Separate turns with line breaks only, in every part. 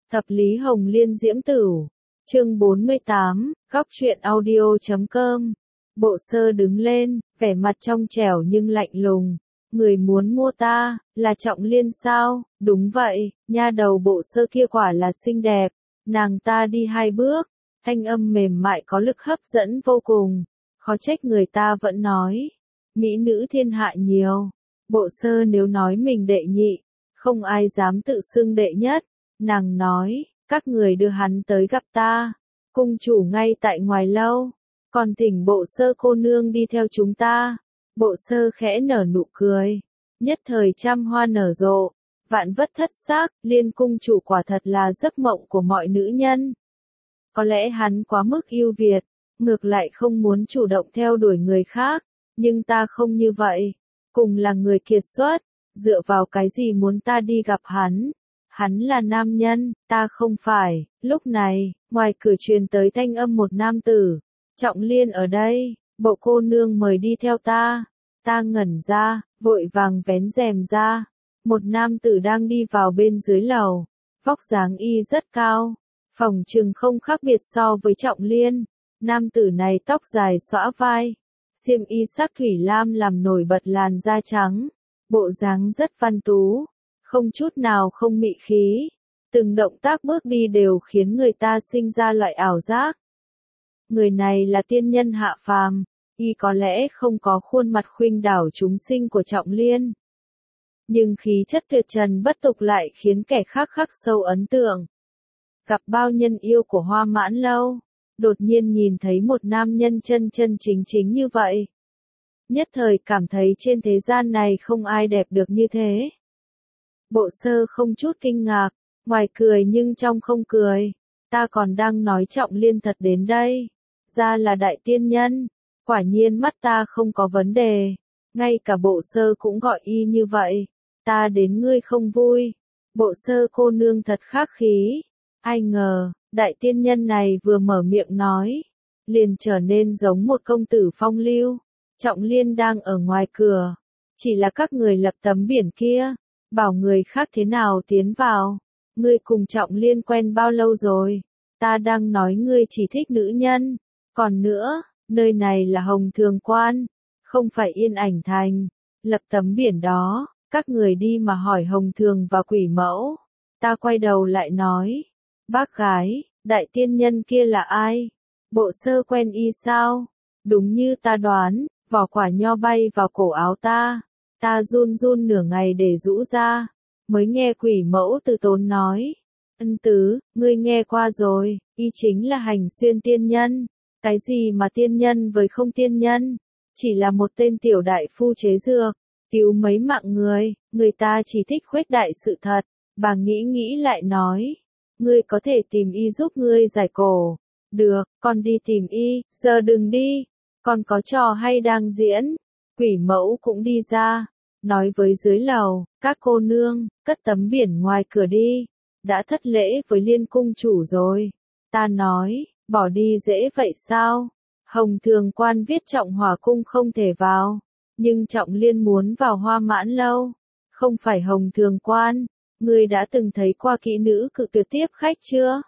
Thập lý Hồng Liên Diễm Tửu. Chương 48, góc truyện audio.com. Bộ Sơ đứng lên, vẻ mặt trong trẻo nhưng lạnh lùng. Người muốn mua ta, là Trọng Liên sao? Đúng vậy, nha đầu Bộ Sơ kia quả là xinh đẹp. Nàng ta đi 2 bước, thanh âm mềm mại có lực hấp dẫn vô cùng. Khó trách người ta vẫn nói, mỹ nữ thiên hạ nhiều. Bộ Sơ nếu nói mình đệ nhị, không ai dám tự xưng đệ nhất. Nàng nói, các người đưa hắn tới gặp ta. Cung chủ ngay tại ngoài lâu. Còn thỉnh Bộ Sơ cô nương đi theo chúng ta. Bộ Sơ khẽ nở nụ cười. Nhất thời trăm hoa nở rộ. Vạn vất thất xác, Liên cung chủ quả thật là giấc mộng của mọi nữ nhân. Có lẽ hắn quá mức yêu Việt, ngược lại không muốn chủ động theo đuổi người khác. Nhưng ta không như vậy. Cùng là người kiệt xuất, dựa vào cái gì muốn ta đi gặp hắn? Hắn là nam nhân, ta không phải. Lúc này, ngoài cửa truyền tới thanh âm một nam tử. Trọng Liên ở đây, Bộ cô nương mời đi theo ta. Ta ngẩn ra, vội vàng vén rèm ra. Một nam tử đang đi vào bên dưới lầu. Vóc dáng y rất cao, phỏng chừng không khác biệt so với Trọng Liên. Nam tử này tóc dài xõa vai, xiêm y sắc thủy lam làm nổi bật làn da trắng. Bộ dáng rất văn tú, không chút nào không mị khí. Từng động tác bước đi đều khiến người ta sinh ra loại ảo giác. Người này là tiên nhân hạ phàm, y có lẽ không có khuôn mặt khuynh đảo chúng sinh của Trọng Liên. Nhưng khí chất tuyệt trần bất tục lại khiến kẻ khác khắc sâu ấn tượng. Gặp bao nhân yêu của Hoa Mãn Lâu, đột nhiên nhìn thấy một nam nhân chân chân chính chính như vậy. Nhất thời cảm thấy trên thế gian này không ai đẹp được như thế. Bộ Sơ không chút kinh ngạc, ngoài cười nhưng trong không cười. Ta còn đang nói Trọng Liên thật đến đây. Ra là đại tiên nhân, quả nhiên mắt ta không có vấn đề. Ngay cả Bộ Sơ cũng gọi y như vậy. Ta đến ngươi không vui. Bộ Sơ cô nương thật khác khí. Ai ngờ, đại tiên nhân này vừa mở miệng nói, liền trở nên giống một công tử phong lưu. Trọng Liên đang ở ngoài cửa, chỉ là các người lập tấm biển kia, bảo người khác thế nào tiến vào. Ngươi cùng Trọng Liên quen bao lâu rồi? Ta đang nói ngươi chỉ thích nữ nhân. Còn nữa, nơi này là Hồng Thường Quan, không phải Yên Ảnh Thành. Lập tấm biển đó, các người đi mà hỏi Hồng Thường và Quỷ Mẫu. Ta quay đầu lại nói, bác gái, đại tiên nhân kia là ai? Bộ Sơ quen y sao? Đúng như ta đoán, vỏ quả nho bay vào cổ áo ta. Ta run run nửa ngày để rũ ra, mới nghe Quỷ Mẫu từ tốn nói. Ân tứ, ngươi nghe qua rồi, y chính là Hành Xuyên tiên nhân. Cái gì mà tiên nhân với không tiên nhân? Chỉ là một tên tiểu đại phu chế dược, cứu mấy mạng người ta chỉ thích khuếch đại sự thật. Bà nghĩ nghĩ lại nói, ngươi có thể tìm y giúp ngươi giải cổ. Được, con đi tìm y, giờ đừng đi, con có trò hay đang diễn. Quỷ Mẫu cũng đi ra, nói với dưới lầu, các cô nương, cất tấm biển ngoài cửa đi, đã thất lễ với Liên cung chủ rồi. Ta nói, bỏ đi dễ vậy sao? Hồng Thường Quan viết Trọng Hỏa cung không thể vào, nhưng Trọng Liên muốn vào Hoa Mãn Lâu. Không phải Hồng Thường Quan, ngươi đã từng thấy qua kỹ nữ cự tuyệt tiếp khách chưa?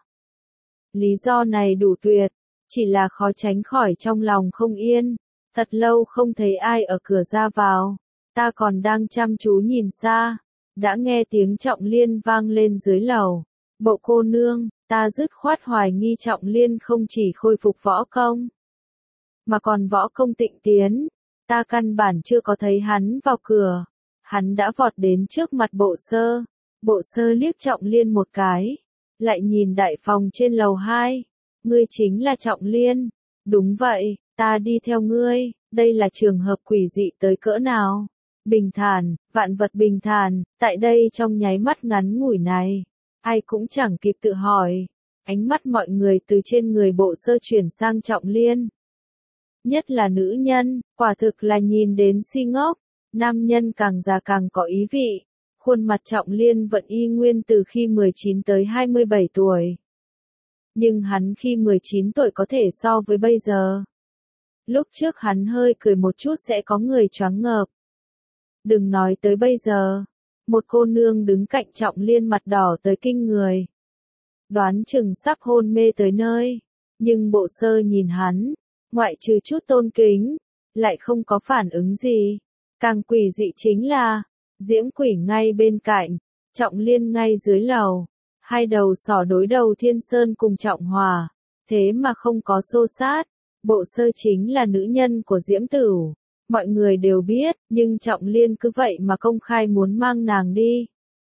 Lý do này đủ tuyệt, chỉ là khó tránh khỏi trong lòng không yên. Thật lâu không thấy ai ở cửa ra vào, ta còn đang chăm chú nhìn xa, đã nghe tiếng Trọng Liên vang lên dưới lầu. Bộ cô nương, ta dứt khoát hoài nghi Trọng Liên không chỉ khôi phục võ công, mà còn võ công tịnh tiến. Ta căn bản chưa có thấy hắn vào cửa, hắn đã vọt đến trước mặt Bộ Sơ. Bộ Sơ liếc Trọng Liên một cái, lại nhìn đại phòng trên lầu 2. Ngươi chính là Trọng Liên? Đúng vậy, ta đi theo ngươi. Đây là trường hợp quỷ dị tới cỡ nào? Bình thản, vạn vật bình thản, tại đây trong nháy mắt ngắn ngủi này, ai cũng chẳng kịp tự hỏi. Ánh mắt mọi người từ trên người Bộ Sơ chuyển sang Trọng Liên. Nhất là nữ nhân, quả thực là nhìn đến si ngốc. Nam nhân càng già càng có ý vị. Khuôn mặt Trọng Liên vẫn y nguyên từ khi 19 tới 27 tuổi. Nhưng hắn khi 19 tuổi có thể so với bây giờ. Lúc trước hắn hơi cười một chút sẽ có người choáng ngợp. Đừng nói tới bây giờ. Một cô nương đứng cạnh Trọng Liên mặt đỏ tới kinh người. đoán chừng sắp hôn mê tới nơi. Nhưng Bộ Sơ nhìn hắn, ngoại trừ chút tôn kính, lại không có phản ứng gì. Càng quỷ dị chính là, Diễm Quỷ ngay bên cạnh, Trọng Liên ngay dưới lầu, hai đầu sỏ đối đầu Thiên Sơn cùng Trọng Hòa, thế mà không có xô sát. Bộ Sơ chính là nữ nhân của Diễm Tửu, mọi người đều biết, nhưng Trọng Liên cứ vậy mà công khai muốn mang nàng đi.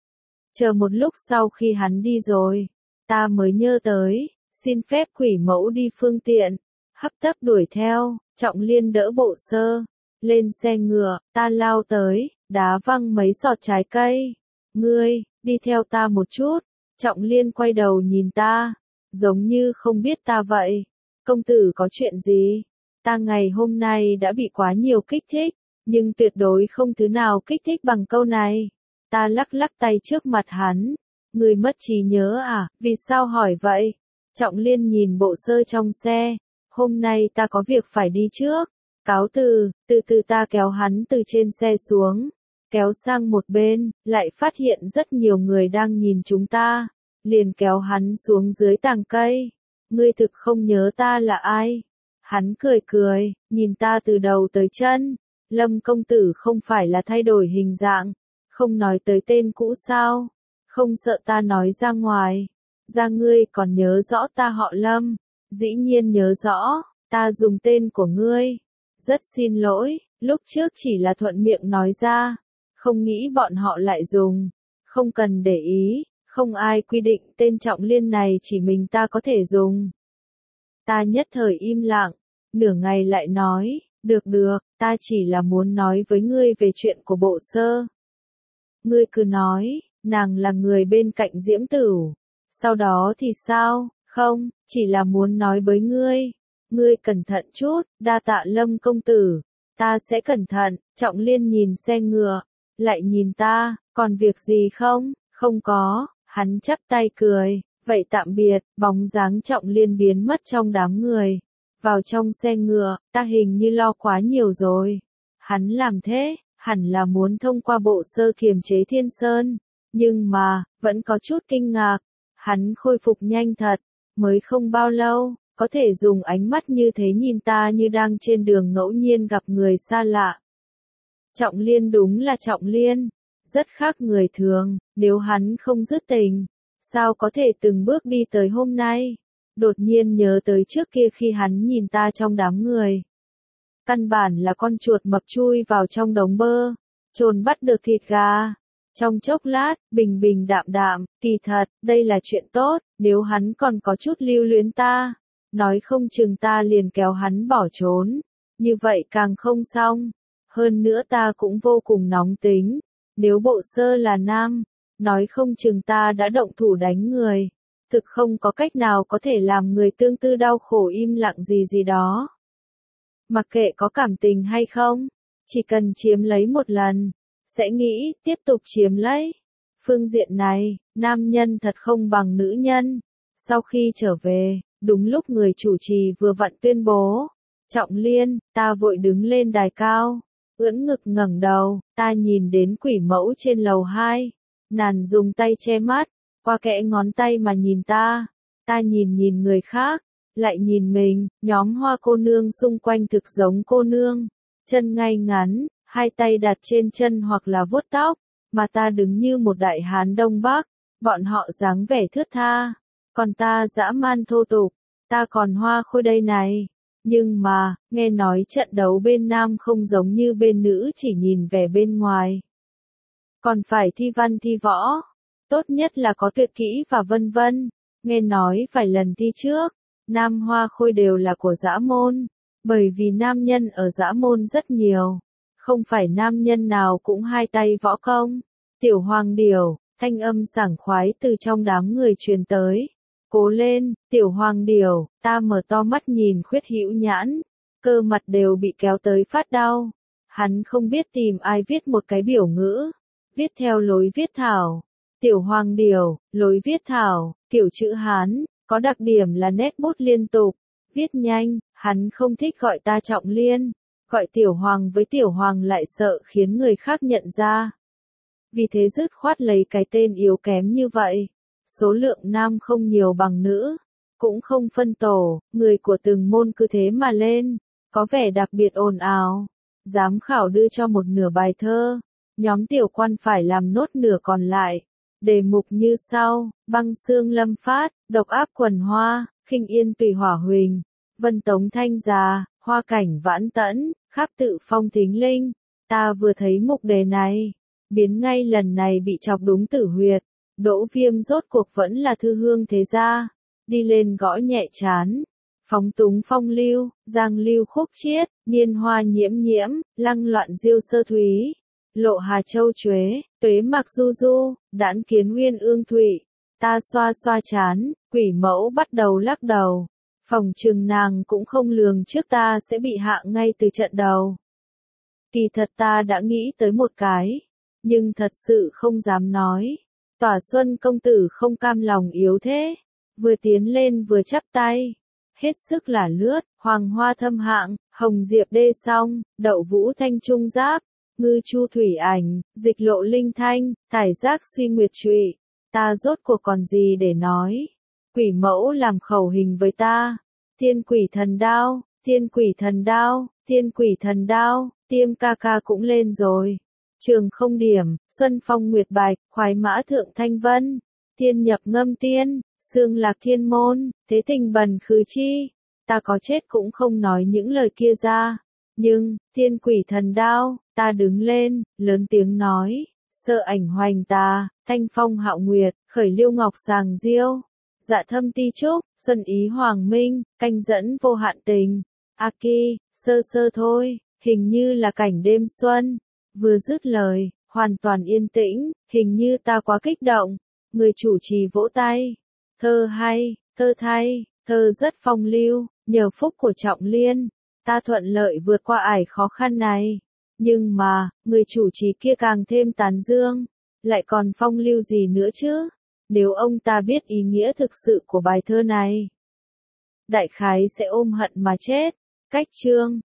Chờ một lúc sau khi hắn đi rồi, ta mới nhớ tới, xin phép Quỷ Mẫu đi phương tiện, hấp tấp đuổi theo. Trọng Liên đỡ Bộ Sơ lên xe ngựa, ta lao tới, đá văng mấy giọt trái cây. Ngươi, đi theo ta một chút. Trọng Liên quay đầu nhìn ta, giống như không biết ta vậy. Công tử có chuyện gì? Ta ngày hôm nay đã bị quá nhiều kích thích, nhưng tuyệt đối không thứ nào kích thích bằng câu này. Ta lắc lắc tay trước mặt hắn. Ngươi mất trí nhớ à? Vì sao hỏi vậy? Trọng Liên nhìn Bộ Sơ trong xe. Hôm nay ta có việc phải đi trước. Cáo từ, từ từ. Ta kéo hắn từ trên xe xuống, kéo sang một bên, lại phát hiện rất nhiều người đang nhìn chúng ta, liền kéo hắn xuống dưới tàng cây. Ngươi thực không nhớ ta là ai? Hắn cười cười, nhìn ta từ đầu tới chân. Lâm công tử không phải là thay đổi hình dạng, không nói tới tên cũ sao? Không sợ ta nói ra ngoài? Ra ngươi còn nhớ rõ ta họ Lâm? Dĩ nhiên nhớ rõ, ta dùng tên của ngươi. Rất xin lỗi, lúc trước chỉ là thuận miệng nói ra, không nghĩ bọn họ lại dùng. Không cần để ý, không ai quy định tên Trọng Liên này chỉ mình ta có thể dùng. Ta nhất thời im lặng, nửa ngày lại nói, được được, ta chỉ là muốn nói với ngươi về chuyện của Bộ Sơ. Ngươi cứ nói, nàng là người bên cạnh Diễm Tửu. Sau đó thì sao? Không, chỉ là muốn nói với ngươi. Ngươi cẩn thận chút, đa tạ Lâm công tử. Ta sẽ cẩn thận. Trọng Liên nhìn xe ngựa, lại nhìn ta, còn việc gì không? Không có. Hắn chắp tay cười, vậy tạm biệt. Bóng dáng Trọng Liên biến mất trong đám người. Vào trong xe ngựa, ta hình như lo quá nhiều rồi. Hắn làm thế, hẳn là muốn thông qua Bộ Sơ kiềm chế Thiên Sơn. Nhưng mà, vẫn có chút kinh ngạc. Hắn khôi phục nhanh thật, mới không bao lâu, có thể dùng ánh mắt như thế nhìn ta như đang trên đường ngẫu nhiên gặp người xa lạ. Trọng Liên đúng là Trọng Liên, rất khác người thường, nếu hắn không dứt tình, sao có thể từng bước đi tới hôm nay? Đột nhiên nhớ tới trước kia khi hắn nhìn ta trong đám người. Căn bản là con chuột mập chui vào trong đống bơ, chồn bắt được thịt gà. Trong chốc lát, bình bình đạm đạm, kỳ thật, đây là chuyện tốt, nếu hắn còn có chút lưu luyến ta, nói không chừng ta liền kéo hắn bỏ trốn, như vậy càng không xong. Hơn nữa ta cũng vô cùng nóng tính, nếu Bộ Sơ là nam, nói không chừng ta đã động thủ đánh người, thực không có cách nào có thể làm người tương tư đau khổ im lặng gì gì đó. Mặc kệ có cảm tình hay không, chỉ cần chiếm lấy một lần, sẽ nghĩ tiếp tục chiếm lấy. Phương diện này, nam nhân thật không bằng nữ nhân. Sau khi trở về, đúng lúc người chủ trì vừa vặn tuyên bố, Trọng Liên, ta vội đứng lên đài cao, ưỡn ngực ngẩng đầu, ta nhìn đến Quỷ Mẫu trên lầu 2, nàng dùng tay che mắt, qua kẽ ngón tay mà nhìn ta nhìn người khác, lại nhìn mình, nhóm Hoa cô nương xung quanh thực giống cô nương, chân ngay ngắn, hai tay đặt trên chân hoặc là vuốt tóc, mà ta đứng như một đại hán Đông Bắc, bọn họ dáng vẻ thướt tha, còn ta dã man thô tục, ta còn hoa khôi đây này. Nhưng mà, nghe nói trận đấu bên nam không giống như bên nữ chỉ nhìn vẻ bên ngoài. Còn phải thi văn thi võ, tốt nhất là có tuyệt kỹ và vân vân, nghe nói vài lần thi trước, nam hoa khôi đều là của dã môn, bởi vì nam nhân ở dã môn rất nhiều. Không phải nam nhân nào cũng hai tay võ công. Tiểu Hoàng Điểu, thanh âm sảng khoái từ trong đám người truyền tới. Cố lên, Tiểu Hoàng Điểu, ta mở to mắt nhìn Khuyết Hữu Nhãn, cơ mặt đều bị kéo tới phát đau. Hắn không biết tìm ai viết một cái biểu ngữ, viết theo lối viết thảo. Tiểu Hoàng Điểu, lối viết thảo, kiểu chữ Hán, có đặc điểm là nét bút liên tục, viết nhanh, hắn không thích gọi ta Trọng Liên. Gọi Tiểu Hoàng với Tiểu Hoàng lại sợ khiến người khác nhận ra. Vì thế dứt khoát lấy cái tên yếu kém như vậy. số lượng nam không nhiều bằng nữ, cũng không phân tổ, người của từng môn cứ thế mà lên, có vẻ đặc biệt ồn ào. Giám khảo đưa cho một nửa bài thơ, nhóm tiểu quan phải làm nốt nửa còn lại. Đề mục như sau: băng xương lâm phát, độc áp quần hoa, khinh yên tùy hỏa huỳnh, vân tống thanh già, hoa cảnh vãn tẫn, khắp tự phong thính linh. Ta vừa thấy mục đề này, biến ngay lần này bị chọc đúng tử huyệt. Đỗ Viêm rốt cuộc vẫn là thư hương thế gia, đi lên gõ nhẹ chán. Phóng túng phong lưu, giang lưu khúc chiết, nhiên hoa nhiễm nhiễm, lăng loạn diêu sơ thúy. Lộ Hà Châu Chuế, tuế mặc du du, đãn kiến uyên ương thụy. Ta xoa xoa chán, quỷ mẫu bắt đầu lắc đầu. Phòng trừng nàng cũng không lường trước ta sẽ bị hạ ngay từ trận đầu. Kỳ thật ta đã nghĩ tới một cái, nhưng thật sự không dám nói. Tỏa Xuân công tử không cam lòng yếu thế, vừa tiến lên vừa chắp tay. Hết sức là lướt, hoàng hoa thâm hạng, hồng diệp đê song, đậu vũ thanh trung giáp, ngư chu thủy ảnh, dịch lộ linh thanh, thải giác suy nguyệt trụy. Ta rốt cuộc còn gì để nói. Quỷ mẫu làm khẩu hình với ta. Thiên quỷ thần đao, thiên quỷ thần đao, thiên quỷ thần đao, tiêm ca ca cũng lên rồi. Trường không điểm, xuân phong nguyệt bạch, khoái mã thượng thanh vân, thiên nhập ngâm tiên, xương lạc thiên môn, thế tình bần khứ chi. Ta có chết cũng không nói những lời kia ra. Nhưng, thiên quỷ thần đao, ta đứng lên, lớn tiếng nói, sợ ảnh hoành tà, thanh phong hạo nguyệt, khởi liêu ngọc sàng diêu. Dạ thâm ti trúc, xuân ý hoàng minh, canh dẫn vô hạn tình. Aki, sơ sơ thôi, hình như là cảnh đêm xuân. Vừa dứt lời, hoàn toàn yên tĩnh, hình như ta quá kích động. Người chủ trì vỗ tay. Thơ hay, thơ thay, thơ rất phong lưu, nhờ phúc của Trọng Liên, ta thuận lợi vượt qua ải khó khăn này. Nhưng mà, người chủ trì kia càng thêm tán dương, lại còn phong lưu gì nữa chứ? Nếu ông ta biết ý nghĩa thực sự của bài thơ này, đại khái sẽ ôm hận mà chết. Cách chương